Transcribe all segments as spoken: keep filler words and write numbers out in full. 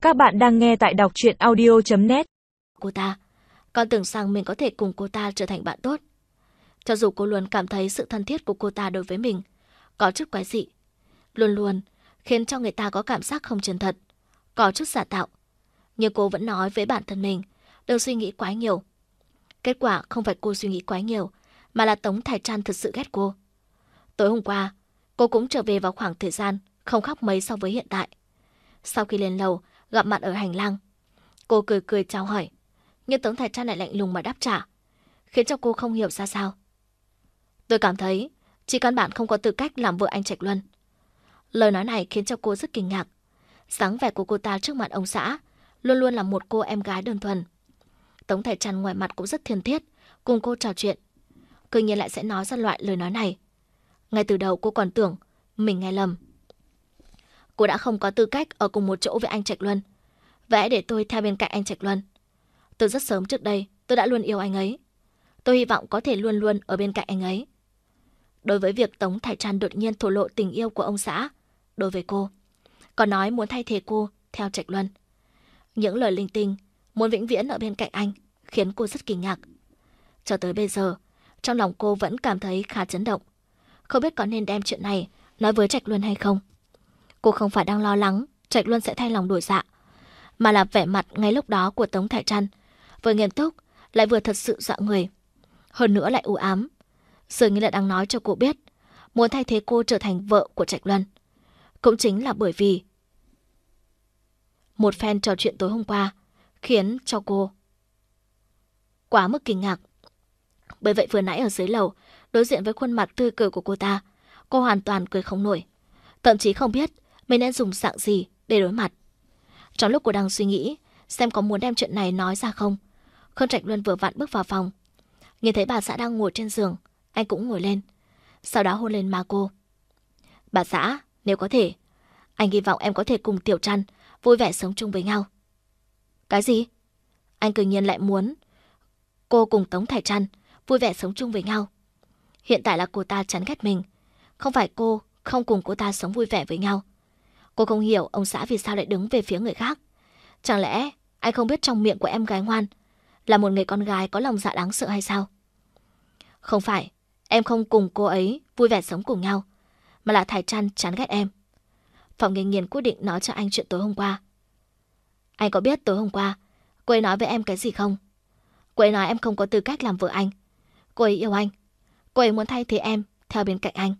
Các bạn đang nghe tại đọc truyện audio chấm net. Cô ta, con tưởng rằng mình có thể cùng cô ta trở thành bạn tốt. Cho dù cô luôn cảm thấy sự thân thiết của cô ta đối với mình có chút quái dị, luôn luôn khiến cho người ta có cảm giác không chân thật, có chút giả tạo. Nhưng cô vẫn nói với bản thân mình, đừng suy nghĩ quá nhiều. Kết quả không phải cô suy nghĩ quá nhiều, mà là Tống Thải Trăn thật sự ghét cô. Tối hôm qua, cô cũng trở về vào khoảng thời gian không khác mấy so với hiện tại. Sau khi lên lầu, gặp mặt ở hành lang, cô cười cười chào hỏi, nhưng Tống Thải Trăn lại lạnh lùng mà đáp trả, khiến cho cô không hiểu ra sao. Tôi cảm thấy chị căn bản không có tư cách làm vợ anh Trạch Luân. Lời nói này khiến cho cô rất kinh ngạc. Dáng vẻ của cô ta trước mặt ông xã luôn luôn là một cô em gái đơn thuần. Tống Thải Trăn ngoài mặt cũng rất thân thiết, cùng cô trò chuyện. Cứ nhiên lại sẽ nói ra loại lời nói này. Ngay từ đầu cô còn tưởng mình nghe lầm. Cô đã không có tư cách ở cùng một chỗ với anh Trạch Luân. Vậy hãy để tôi theo bên cạnh anh Trạch Luân. Từ rất sớm trước đây, tôi đã luôn yêu anh ấy. Tôi hy vọng có thể luôn luôn ở bên cạnh anh ấy. Đối với việc Tống Thải Trăn đột nhiên thổ lộ tình yêu của ông xã đối với cô, còn nói muốn thay thế cô theo Trạch Luân, những lời linh tinh muốn vĩnh viễn ở bên cạnh anh, khiến cô rất kinh ngạc. Cho tới bây giờ, trong lòng cô vẫn cảm thấy khá chấn động, không biết có nên đem chuyện này nói với Trạch Luân hay không. Cô không phải đang lo lắng Trạch Luân sẽ thay lòng đổi dạ, mà là vẻ mặt ngay lúc đó của Tống Thải Trăn vừa nghiêm túc lại vừa thật sự dọa người, hơn nữa lại u ám, dường như là đang nói cho cô biết muốn thay thế cô trở thành vợ của Trạch Luân. Cũng chính là bởi vì một phen trò chuyện tối hôm qua khiến cho cô quá mức kinh ngạc. Bởi vậy vừa nãy ở dưới lầu, đối diện với khuôn mặt tươi cười của cô ta, cô hoàn toàn cười không nổi, thậm chí không biết mình nên dùng dạng gì để đối mặt. Trong lúc cô đang suy nghĩ xem có muốn đem chuyện này nói ra không, Khương Trạch Luân vừa vặn bước vào phòng, nhìn thấy bà xã đang ngồi trên giường, anh cũng ngồi lên, sau đó hôn lên má cô. Bà xã, nếu có thể, anh hy vọng em có thể cùng Tiểu Trăn vui vẻ sống chung với nhau. Cái gì? Anh tự nhiên lại muốn cô cùng Tống Thải Trăn vui vẻ sống chung với nhau. Hiện tại là cô ta chán ghét mình, không phải cô không cùng cô ta sống vui vẻ với nhau. Cô không hiểu ông xã vì sao lại đứng về phía người khác. Chẳng lẽ anh không biết trong miệng của em gái ngoan là một người con gái có lòng dạ đáng sợ hay sao? Không phải em không cùng cô ấy vui vẻ sống cùng nhau, mà là Thải Trăn chán ghét em. Phòng Nghiên Nghiên quyết định nói cho anh chuyện tối hôm qua. Anh có biết tối hôm qua cô ấy nói với em cái gì không? Cô ấy nói em không có tư cách làm vợ anh. Cô ấy yêu anh. Cô ấy muốn thay thế em theo bên cạnh anh.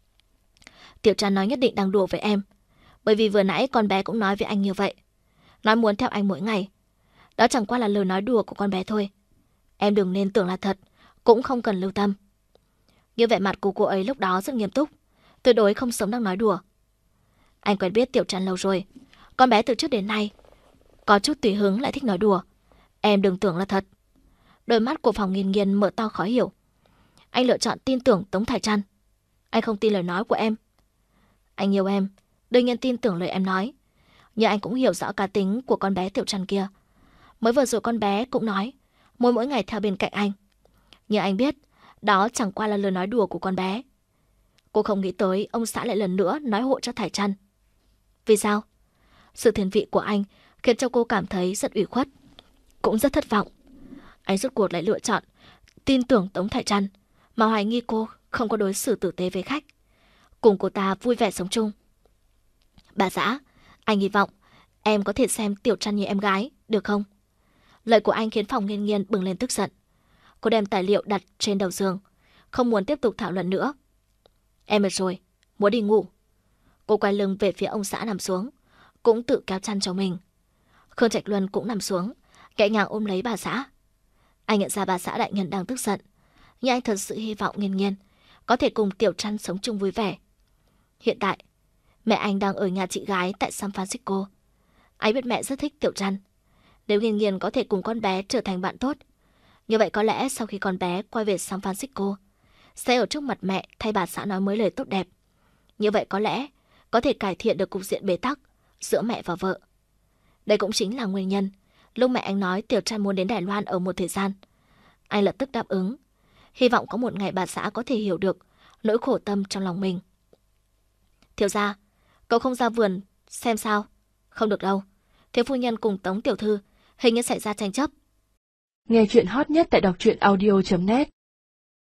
Tiểu Trăn nói nhất định đang đùa với em, bởi vì vừa nãy con bé cũng nói với anh như vậy, nói muốn theo anh mỗi ngày. Đó chẳng qua là lời nói đùa của con bé thôi. Em đừng nên tưởng là thật, cũng không cần lưu tâm. Như vẻ mặt của cô ấy lúc đó rất nghiêm túc, tuyệt đối không sống đang nói đùa. Anh quen biết Tiểu Trăn lâu rồi, con bé từ trước đến nay có chút tùy hứng lại thích nói đùa. Em đừng tưởng là thật. Đôi mắt của Phòng Nghiên Nghiên mở to khó hiểu. Anh lựa chọn tin tưởng Tống Thải Trăn. Anh không tin lời nói của em. Anh yêu em, đương nhiên tin tưởng lời em nói. Nhưng anh cũng hiểu rõ cá tính của con bé Tiểu Trăn kia. Mới vừa rồi con bé cũng nói muốn mỗi ngày theo bên cạnh anh. Nhưng anh biết đó chẳng qua là lời nói đùa của con bé. Cô không nghĩ tới ông xã lại lần nữa nói hộ cho Thải Trăn. Vì sao? Sự thiên vị của anh khiến cho cô cảm thấy rất ủy khuất, cũng rất thất vọng. Anh rốt cuộc lại lựa chọn tin tưởng Tống Thải Trăn, mà hoài nghi cô không có đối xử tử tế với khách, cùng cô ta vui vẻ sống chung. Bà xã, anh hy vọng em có thể xem Tiểu Trăn như em gái, được không? Lời của anh khiến Phòng Nghiên Nghiên bừng lên tức giận. Cô đem tài liệu đặt trên đầu giường, không muốn tiếp tục thảo luận nữa. Em mệt rồi, muốn đi ngủ. Cô quay lưng về phía ông xã nằm xuống, cũng tự kéo chăn cho mình. Khương Trạch Luân cũng nằm xuống, nhẹ nhàng ôm lấy bà xã. Anh nhận ra bà xã đại nhân đang tức giận, nhưng anh thật sự hy vọng Nghiên Nghiên có thể cùng Tiểu Trăn sống chung vui vẻ. Hiện tại, mẹ anh đang ở nhà chị gái tại San Francisco. Anh biết mẹ rất thích Tiểu Trăn. Nếu Nghiên Nghiên có thể cùng con bé trở thành bạn tốt, như vậy có lẽ sau khi con bé quay về San Francisco, sẽ ở trước mặt mẹ thay bà xã nói mấy lời tốt đẹp. Như vậy có lẽ có thể cải thiện được cục diện bế tắc giữa mẹ và vợ. Đây cũng chính là nguyên nhân lúc mẹ anh nói Tiểu Trăn muốn đến Đài Loan ở một thời gian, anh lập tức đáp ứng, hy vọng có một ngày bà xã có thể hiểu được nỗi khổ tâm trong lòng mình. Thiếu gia, cậu không ra vườn xem sao? Không được đâu, Thiếu phu nhân cùng Tống tiểu thư hình như xảy ra tranh chấp. Nghe chuyện hot nhất tại đọc truyện audio chấm net.